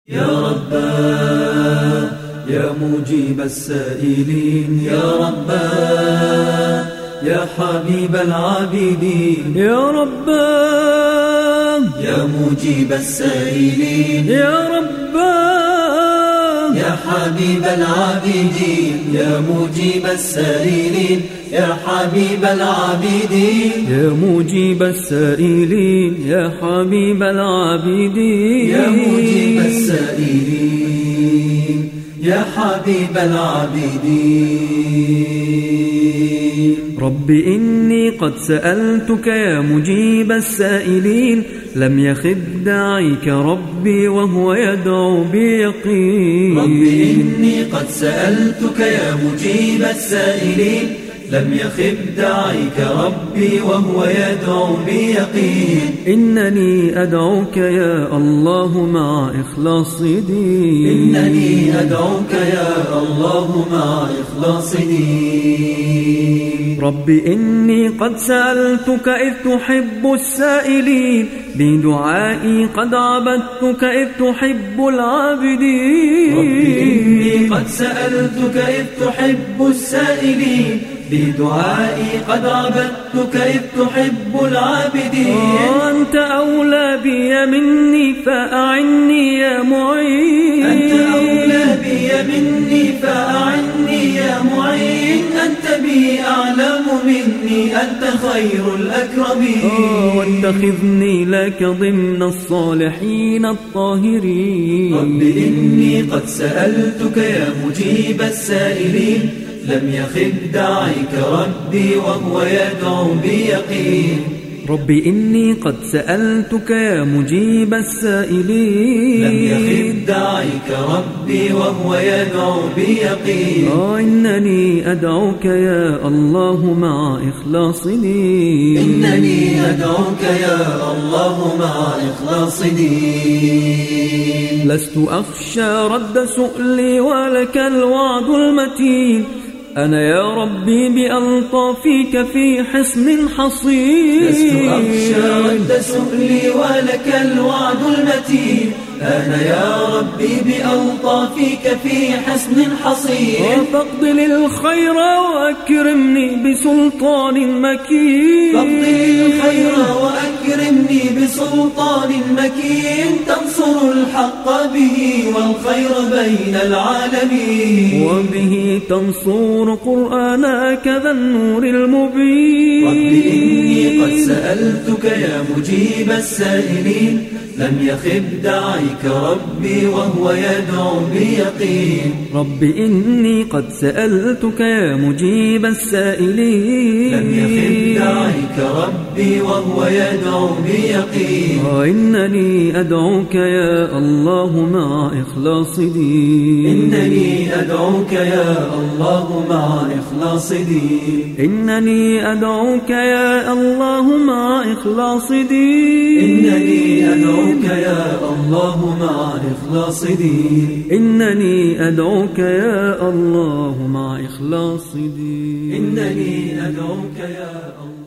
يا رباه يا مجيب السائلين، يا رباه يا حبيب العابدين، يا رباه يا مجيب السائلين، يا رباه يا حبيب العابدين، يا مجيب السائلين، يا حبيب العابدين، يا مجيب السائلين، يا حبيب العابدين، يا مجيب السائلين، يا حبيب العابدين. رب إني قد سألتك يا مجيب السائلين، لم يخب داعيك ربي وهو يدعو بيقين. رب إني قد سألتك يا مجيب السائلين، لم يخب داعيك ربي وهو يدعو بيقين. إنني أدعوك يا الله مع إخلاص دين، إنني أدعوك يا الله مع إخلاص دين. رب إني قد سألتك إذ تحب السائلين، بدعائي قد عبدتك إذ تحب العابدين. رب إني قد سألتك إذ تحب السائلين، بدعائي قد عبدتك إذ تحب العابدين. أنت أولى بي مني فأعني يا معين، أنت أولى بي مني فأعني يا معين. أنت بي أعلم مني، أنت خير الأكرمين. واتخذني لك ضمن الصالحين الطاهرين. رب إني قد سألتك يا مجيب السائلين، لم يخب داعيك ربي وهو يدعو بيقين. رب إني قد سألتك يا مجيب السائلين، لم يخب داعيك ربي وهو يدعو بيقين. إنني أدعوك يا الله مع إخلاص دين، إنني أدعوك يا الله مع إخلاص دين. لست أخشى رد سؤلي ولك الوعد المتين، أنا يا ربي بألطافك في حصن حصين. لست أخشى رد سؤلي ولك الوعد المتين، أنا يا ربي بألطافك في حصن حصين. فاقض لي الخير وأكرمني بسلطان مكين، فاقض لي الخير وأكرمني بسلطان مكين. تنصر الحق به والخير بين العالمين، وبه تنصر قرآنك ذا النور المبين. رب إني قد سألتك يا مجيب السائلين، لم يخب داعيك ربي وهو يدعو بيقين. رب إني قد سألتك يا مجيب السائلين، لم يخب داعيك ربي وهو يدعو بيقين. إنني أدعوك يا الله مع إخلاص دين، إنني أدعوك يا الله مع إخلاص دين. إنني أدعوك يا الله مع إخلاص دين، إنني أدعوك يا الله مع إخلاص دين. إنني أدعوك يا الله مع إخلاص دين، إنني أدعوك يا الله.